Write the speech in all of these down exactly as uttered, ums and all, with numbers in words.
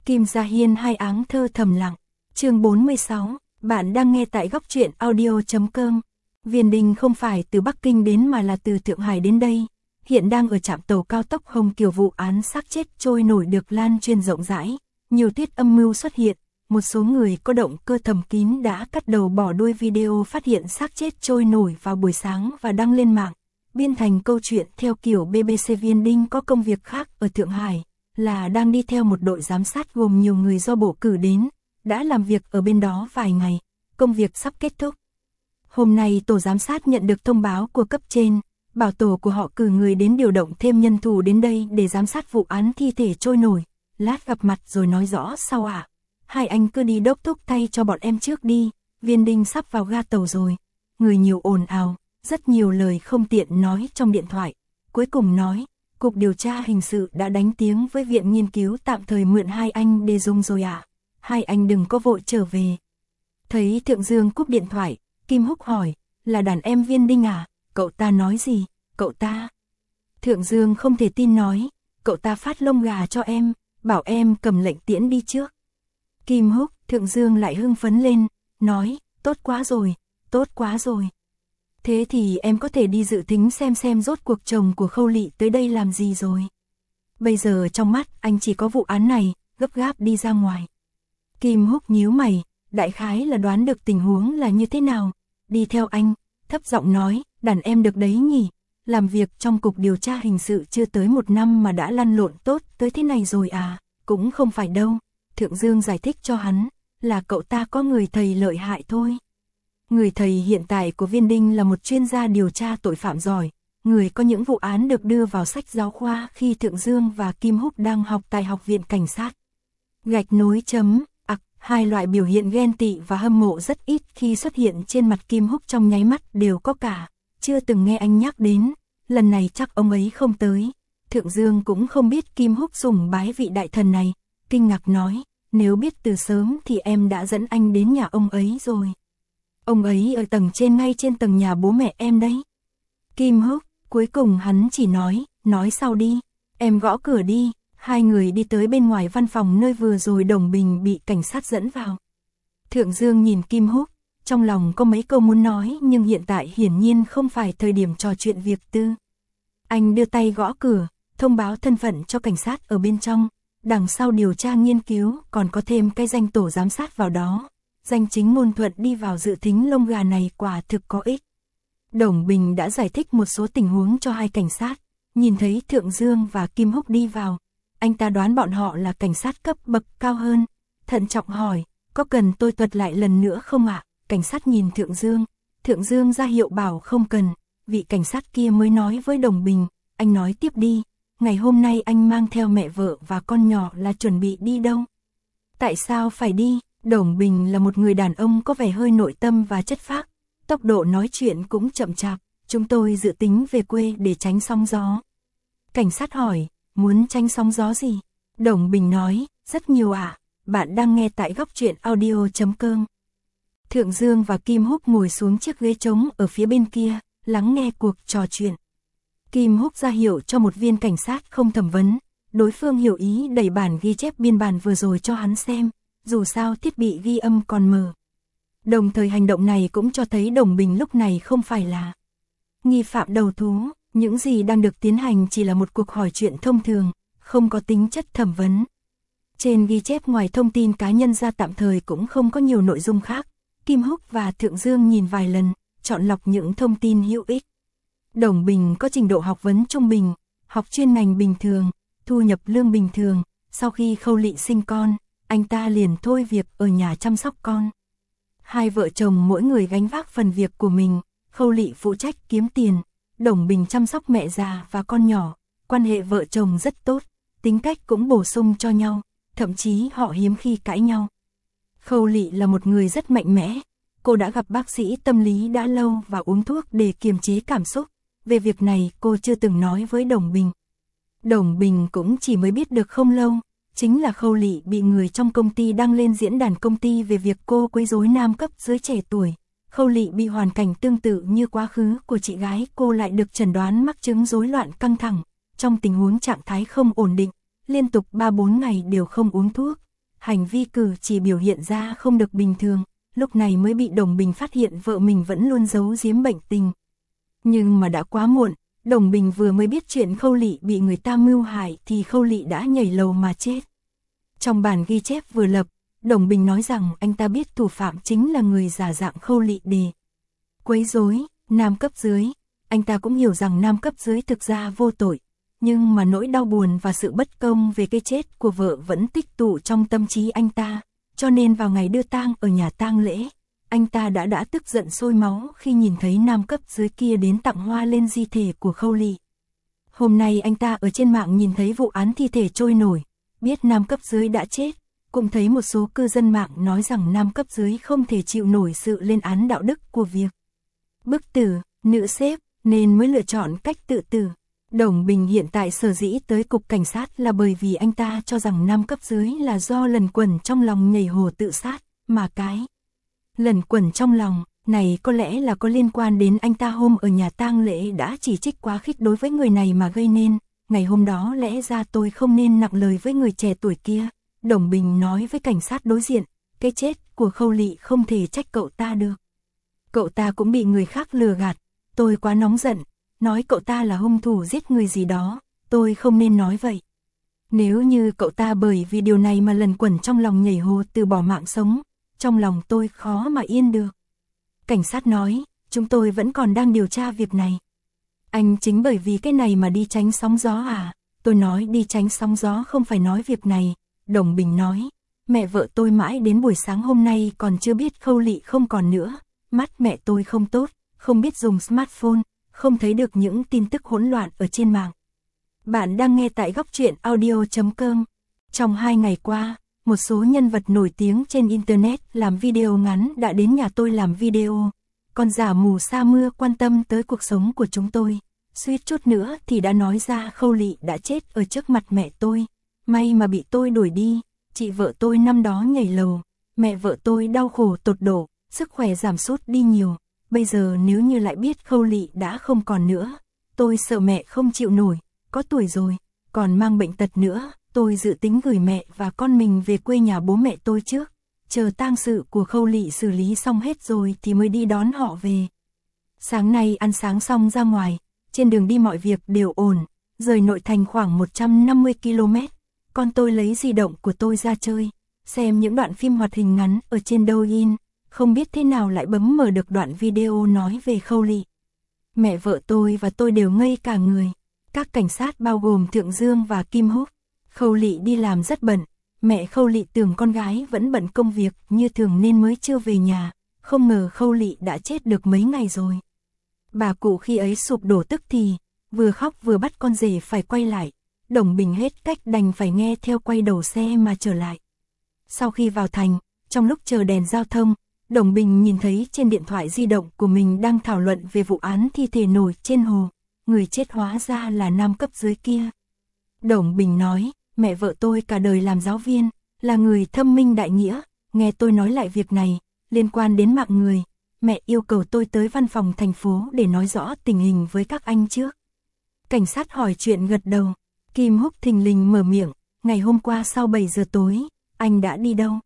Kim Gia Hiên hai áng thơ thầm lặng. Chương bốn mươi sáu, bạn đang nghe tại góc truyện audio chấm com. Viên Đình không phải từ Bắc Kinh đến mà là từ Thượng Hải đến đây, hiện đang ở trạm tàu cao tốc Hồng Kiều. Vụ án xác chết trôi nổi được lan truyền rộng rãi, nhiều thuyết âm mưu xuất hiện, một số người có động cơ thầm kín đã cắt đầu bỏ đuôi video phát hiện xác chết trôi nổi vào buổi sáng và đăng lên mạng, biên thành câu chuyện theo kiểu bê bê xê. Viên Đình có công việc khác ở Thượng Hải, là đang đi theo một đội giám sát gồm nhiều người do bộ cử đến, đã làm việc ở bên đó vài ngày, công việc sắp kết thúc. Hôm nay tổ giám sát nhận được thông báo của cấp trên, bảo tổ của họ cử người đến điều động thêm nhân thủ đến đây để giám sát vụ án thi thể trôi nổi. Lát gặp mặt rồi nói rõ sau ạ. À? Hai anh cứ đi đốc thúc thay cho bọn em trước đi, Viên Đình sắp vào ga tàu rồi. Người nhiều ồn ào, rất nhiều lời không tiện nói trong điện thoại. Cuối cùng nói, Cục Điều tra Hình sự đã đánh tiếng với Viện Nghiên cứu tạm thời mượn hai anh để dùng rồi ạ. À? Hai anh đừng có vội trở về. Thấy Thượng Dương cúp điện thoại, Kim Húc hỏi, là đàn em Viên Đình à? Cậu ta nói gì? Cậu ta? Thượng Dương không thể tin nói, cậu ta phát lông gà cho em, bảo em cầm lệnh tiễn đi trước. Kim Húc, Thượng Dương lại hưng phấn lên, nói, tốt quá rồi, tốt quá rồi. Thế thì em có thể đi dự tính xem xem rốt cuộc chồng của Khâu Lị tới đây làm gì rồi. Bây giờ trong mắt anh chỉ có vụ án này, gấp gáp đi ra ngoài. Kim Húc nhíu mày, đại khái là đoán được tình huống là như thế nào. Đi theo anh, thấp giọng nói, đàn em được đấy nhỉ, làm việc trong Cục Điều tra Hình sự chưa tới một năm mà đã lăn lộn tốt tới thế này rồi à, cũng không phải đâu. Thượng Dương giải thích cho hắn, là cậu ta có người thầy lợi hại thôi. Người thầy hiện tại của Viên Đình là một chuyên gia điều tra tội phạm giỏi, người có những vụ án được đưa vào sách giáo khoa khi Thượng Dương và Kim Húc đang học tại Học viện Cảnh sát. Gạch nối chấm, ặc, hai loại biểu hiện ghen tị và hâm mộ rất ít khi xuất hiện trên mặt Kim Húc trong nháy mắt đều có cả, chưa từng nghe anh nhắc đến, lần này chắc ông ấy không tới. Thượng Dương cũng không biết Kim Húc sùng bái vị đại thần này, kinh ngạc nói, nếu biết từ sớm thì em đã dẫn anh đến nhà ông ấy rồi. Ông ấy ở tầng trên ngay trên tầng nhà bố mẹ em đấy. Kim Húc, cuối cùng hắn chỉ nói, nói sau đi, em gõ cửa đi. Hai người đi tới bên ngoài văn phòng nơi vừa rồi Đồng Bình bị cảnh sát dẫn vào. Thượng Dương nhìn Kim Húc, trong lòng có mấy câu muốn nói nhưng hiện tại hiển nhiên không phải thời điểm trò chuyện việc tư. Anh đưa tay gõ cửa, thông báo thân phận cho cảnh sát ở bên trong. Đằng sau điều tra nghiên cứu còn có thêm cái danh tổ giám sát vào đó. Danh chính ngôn thuận đi vào dự thính lông gà này quả thực có ích. Đồng Bình đã giải thích một số tình huống cho hai cảnh sát. Nhìn thấy Thượng Dương và Kim Húc đi vào, anh ta đoán bọn họ là cảnh sát cấp bậc cao hơn. Thận trọng hỏi, có cần tôi thuật lại lần nữa không ạ? À? Cảnh sát nhìn Thượng Dương. Thượng Dương ra hiệu bảo không cần. Vị cảnh sát kia mới nói với Đồng Bình, anh nói tiếp đi. Ngày hôm nay anh mang theo mẹ vợ và con nhỏ là chuẩn bị đi đâu? Tại sao phải đi? Đồng Bình là một người đàn ông có vẻ hơi nội tâm và chất phác. Tốc độ nói chuyện cũng chậm chạp. Chúng tôi dự tính về quê để tránh sóng gió. Cảnh sát hỏi, muốn tránh sóng gió gì? Đồng Bình nói, rất nhiều ạ. À? Bạn đang nghe tại góc truyện audio chấm com. Thượng Dương và Kim Húc ngồi xuống chiếc ghế trống ở phía bên kia, lắng nghe cuộc trò chuyện. Kim Húc ra hiệu cho một viên cảnh sát không thẩm vấn, đối phương hiểu ý đẩy bản ghi chép biên bản vừa rồi cho hắn xem, dù sao thiết bị ghi âm còn mờ. Đồng thời hành động này cũng cho thấy Đồng Bình lúc này không phải là nghi phạm đầu thú, những gì đang được tiến hành chỉ là một cuộc hỏi chuyện thông thường, không có tính chất thẩm vấn. Trên ghi chép ngoài thông tin cá nhân ra tạm thời cũng không có nhiều nội dung khác. Kim Húc và Thượng Dương nhìn vài lần, chọn lọc những thông tin hữu ích. Đồng Bình có trình độ học vấn trung bình, học chuyên ngành bình thường, thu nhập lương bình thường. Sau khi Khâu Lị sinh con, anh ta liền thôi việc ở nhà chăm sóc con. Hai vợ chồng mỗi người gánh vác phần việc của mình, Khâu Lị phụ trách kiếm tiền, Đồng Bình chăm sóc mẹ già và con nhỏ. Quan hệ vợ chồng rất tốt, tính cách cũng bổ sung cho nhau, thậm chí họ hiếm khi cãi nhau. Khâu Lị là một người rất mạnh mẽ, cô đã gặp bác sĩ tâm lý đã lâu và uống thuốc để kiềm chế cảm xúc. Về việc này cô chưa từng nói với Đồng Bình. Đồng Bình cũng chỉ mới biết được không lâu, chính là Khâu Lị bị người trong công ty đăng lên diễn đàn công ty về việc cô quấy rối nam cấp dưới trẻ tuổi. Khâu Lị bị hoàn cảnh tương tự như quá khứ của chị gái cô lại được chẩn đoán mắc chứng rối loạn căng thẳng, trong tình huống trạng thái không ổn định, liên tục ba bốn ngày đều không uống thuốc, hành vi cử chỉ biểu hiện ra không được bình thường, lúc này mới bị Đồng Bình phát hiện vợ mình vẫn luôn giấu giếm bệnh tình. Nhưng mà đã quá muộn, Đồng Bình vừa mới biết chuyện Khâu Lị bị người ta mưu hại thì Khâu Lị đã nhảy lầu mà chết. Trong bản ghi chép vừa lập, Đồng Bình nói rằng anh ta biết thủ phạm chính là người giả dạng Khâu Lị để quấy rối nam cấp dưới. Anh ta cũng hiểu rằng nam cấp dưới thực ra vô tội, nhưng mà nỗi đau buồn và sự bất công về cái chết của vợ vẫn tích tụ trong tâm trí anh ta, cho nên vào ngày đưa tang ở nhà tang lễ, anh ta đã đã tức giận sôi máu khi nhìn thấy nam cấp dưới kia đến tặng hoa lên di thể của Khâu Lị. Hôm nay anh ta ở trên mạng nhìn thấy vụ án thi thể trôi nổi, biết nam cấp dưới đã chết, cũng thấy một số cư dân mạng nói rằng nam cấp dưới không thể chịu nổi sự lên án đạo đức của việc bức tử nữ sếp, nên mới lựa chọn cách tự tử. Đồng Bình hiện tại sở dĩ tới cục cảnh sát là bởi vì anh ta cho rằng nam cấp dưới là do lần quẩn trong lòng nhảy hồ tự sát, mà cái lần quẩn trong lòng này có lẽ là có liên quan đến anh ta hôm ở nhà tang lễ đã chỉ trích quá khích đối với người này mà gây nên. Ngày hôm đó lẽ ra tôi không nên nặng lời với người trẻ tuổi kia, Đồng Bình nói với cảnh sát đối diện, cái chết của Khâu Lị không thể trách cậu ta được. Cậu ta cũng bị người khác lừa gạt, tôi quá nóng giận, nói cậu ta là hung thủ giết người gì đó, tôi không nên nói vậy. Nếu như cậu ta bởi vì điều này mà lần quẩn trong lòng nhảy hồ từ bỏ mạng sống, trong lòng tôi khó mà yên được. Cảnh sát nói, chúng tôi vẫn còn đang điều tra việc này. Anh chính bởi vì cái này mà đi tránh sóng gió à? Tôi nói đi tránh sóng gió không phải nói việc này. Đồng Bình nói, mẹ vợ tôi mãi đến buổi sáng hôm nay còn chưa biết Khâu Lị không còn nữa. Mắt mẹ tôi không tốt, không biết dùng smartphone, không thấy được những tin tức hỗn loạn ở trên mạng. Bạn đang nghe tại góc truyện audio chấm com. Trong hai ngày qua, một số nhân vật nổi tiếng trên Internet làm video ngắn đã đến nhà tôi làm video. Còn giả mù sa mưa quan tâm tới cuộc sống của chúng tôi. Suýt chút nữa thì đã nói ra Khâu Lị đã chết ở trước mặt mẹ tôi. May mà bị tôi đuổi đi, chị vợ tôi năm đó nhảy lầu. Mẹ vợ tôi đau khổ tột độ, sức khỏe giảm sút đi nhiều. Bây giờ nếu như lại biết Khâu Lị đã không còn nữa, tôi sợ mẹ không chịu nổi, có tuổi rồi, còn mang bệnh tật nữa. Tôi dự tính gửi mẹ và con mình về quê nhà bố mẹ tôi trước, chờ tang sự của Khâu Lị xử lý xong hết rồi thì mới đi đón họ về. Sáng nay ăn sáng xong ra ngoài, trên đường đi mọi việc đều ổn, rời nội thành khoảng một trăm năm mươi ki lô mét. Con tôi lấy di động của tôi ra chơi, xem những đoạn phim hoạt hình ngắn ở trên Douyin, không biết thế nào lại bấm mở được đoạn video nói về Khâu Lị. Mẹ vợ tôi và tôi đều ngây cả người, các cảnh sát bao gồm Thượng Dương và Kim Húc. Khâu Lị đi làm rất bận, mẹ Khâu Lị tưởng con gái vẫn bận công việc như thường nên mới chưa về nhà, không ngờ Khâu Lị đã chết được mấy ngày rồi. Bà cụ khi ấy sụp đổ tức thì, vừa khóc vừa bắt con rể phải quay lại, Đồng Bình hết cách đành phải nghe theo quay đầu xe mà trở lại. Sau khi vào thành, trong lúc chờ đèn giao thông, Đồng Bình nhìn thấy trên điện thoại di động của mình đang thảo luận về vụ án thi thể nổi trên hồ, người chết hóa ra là nam cấp dưới kia. Đồng Bình nói, mẹ vợ tôi cả đời làm giáo viên, là người thâm minh đại nghĩa, nghe tôi nói lại việc này, liên quan đến mạng người, mẹ yêu cầu tôi tới văn phòng thành phố để nói rõ tình hình với các anh trước. Cảnh sát hỏi chuyện gật đầu, Kim Húc thình lình mở miệng, ngày hôm qua sau bảy giờ tối, anh đã đi đâu?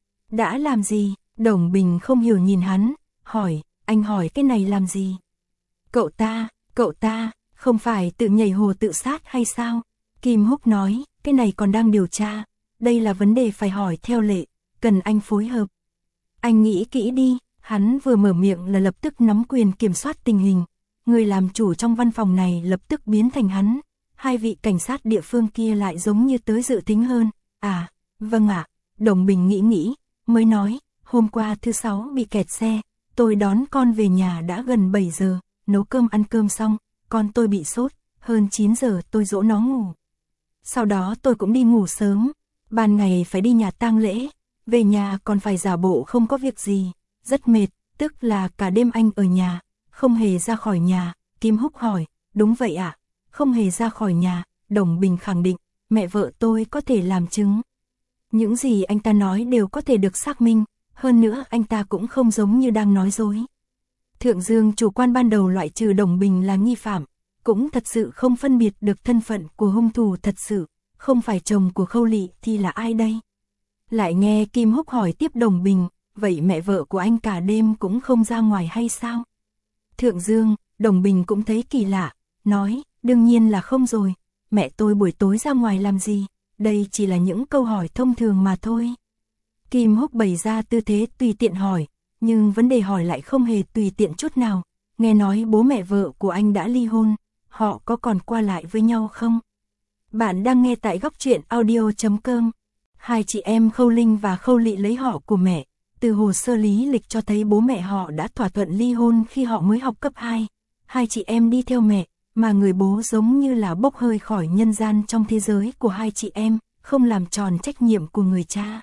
Đã làm gì? Đồng Bình không hiểu nhìn hắn, hỏi, anh hỏi cái này làm gì? Cậu ta, cậu ta, không phải tự nhảy hồ tự sát hay sao? Kim Húc nói, cái này còn đang điều tra, đây là vấn đề phải hỏi theo lệ, cần anh phối hợp. Anh nghĩ kỹ đi, hắn vừa mở miệng là lập tức nắm quyền kiểm soát tình hình, người làm chủ trong văn phòng này lập tức biến thành hắn, hai vị cảnh sát địa phương kia lại giống như tới dự tính hơn. À, vâng ạ, Đồng Bình nghĩ nghĩ, mới nói, hôm qua thứ sáu bị kẹt xe, tôi đón con về nhà đã gần bảy giờ, nấu cơm ăn cơm xong, con tôi bị sốt, hơn chín giờ tôi dỗ nó ngủ. Sau đó tôi cũng đi ngủ sớm, ban ngày phải đi nhà tang lễ, về nhà còn phải giả bộ không có việc gì, rất mệt, tức là cả đêm anh ở nhà, không hề ra khỏi nhà. Kim Húc hỏi, đúng vậy ạ, à? Không hề ra khỏi nhà. Đồng Bình khẳng định, mẹ vợ tôi có thể làm chứng. Những gì anh ta nói đều có thể được xác minh, hơn nữa anh ta cũng không giống như đang nói dối. Thượng Dương chủ quan ban đầu loại trừ Đồng Bình là nghi phạm, cũng thật sự không phân biệt được thân phận của hung thủ thật sự, không phải chồng của Khâu Lị thì là ai đây? Lại nghe Kim Húc hỏi tiếp Đồng Bình, vậy mẹ vợ của anh cả đêm cũng không ra ngoài hay sao? Thượng Dương, Đồng Bình cũng thấy kỳ lạ, nói, đương nhiên là không rồi, mẹ tôi buổi tối ra ngoài làm gì, đây chỉ là những câu hỏi thông thường mà thôi. Kim Húc bày ra tư thế tùy tiện hỏi, nhưng vấn đề hỏi lại không hề tùy tiện chút nào, nghe nói bố mẹ vợ của anh đã ly hôn, họ có còn qua lại với nhau không? Bạn đang nghe tại góc truyện audio chấm com. Hai chị em Khâu Linh và Khâu Lị lấy họ của mẹ, từ hồ sơ lý lịch cho thấy bố mẹ họ đã thỏa thuận ly hôn khi họ mới học cấp hai. Hai chị em đi theo mẹ, mà người bố giống như là bốc hơi khỏi nhân gian trong thế giới của hai chị em, không làm tròn trách nhiệm của người cha.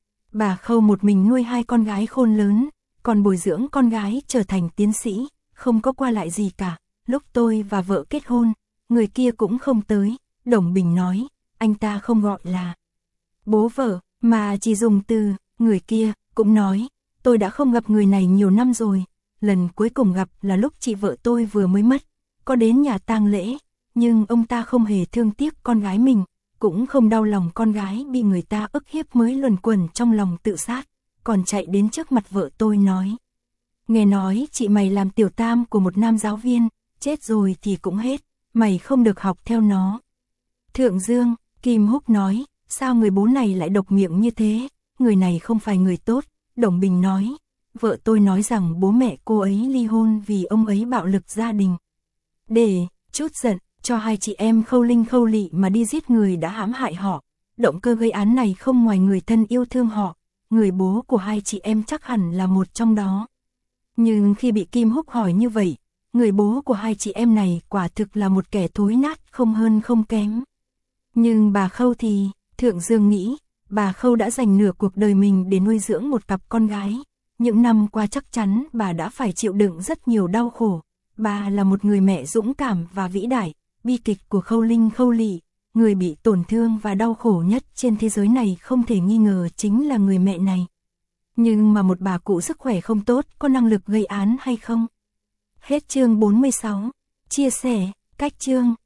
Bà Khâu một mình nuôi hai con gái khôn lớn, còn bồi dưỡng con gái trở thành tiến sĩ, không có qua lại gì cả. Lúc tôi và vợ kết hôn, người kia cũng không tới. Đồng Bình nói, anh ta không gọi là bố vợ, mà chỉ dùng từ người kia. Cũng nói, tôi đã không gặp người này nhiều năm rồi, lần cuối cùng gặp là lúc chị vợ tôi vừa mới mất, có đến nhà tang lễ, nhưng ông ta không hề thương tiếc con gái mình, cũng không đau lòng con gái bị người ta ức hiếp mới luẩn quẩn trong lòng tự sát, còn chạy đến trước mặt vợ tôi nói. Nghe nói chị mày làm tiểu tam của một nam giáo viên, chết rồi thì cũng hết, mày không được học theo nó. Thượng Dương, Kim Húc nói, sao người bố này lại độc miệng như thế, người này không phải người tốt. Đồng Bình nói, vợ tôi nói rằng bố mẹ cô ấy ly hôn vì ông ấy bạo lực gia đình. Để chút giận, cho hai chị em Khâu Linh Khâu Lị mà đi giết người đã hãm hại họ. Động cơ gây án này không ngoài người thân yêu thương họ, người bố của hai chị em chắc hẳn là một trong đó. Nhưng khi bị Kim Húc hỏi như vậy, người bố của hai chị em này quả thực là một kẻ thối nát không hơn không kém. Nhưng bà Khâu thì, Thượng Dương nghĩ, bà Khâu đã dành nửa cuộc đời mình để nuôi dưỡng một cặp con gái. Những năm qua chắc chắn bà đã phải chịu đựng rất nhiều đau khổ. Bà là một người mẹ dũng cảm và vĩ đại. Bi kịch của Khâu Linh Khâu Lị, người bị tổn thương và đau khổ nhất trên thế giới này không thể nghi ngờ chính là người mẹ này. Nhưng mà một bà cụ sức khỏe không tốt có năng lực gây án hay không? Hết chương bốn mươi sáu. Chia sẻ, cách chương.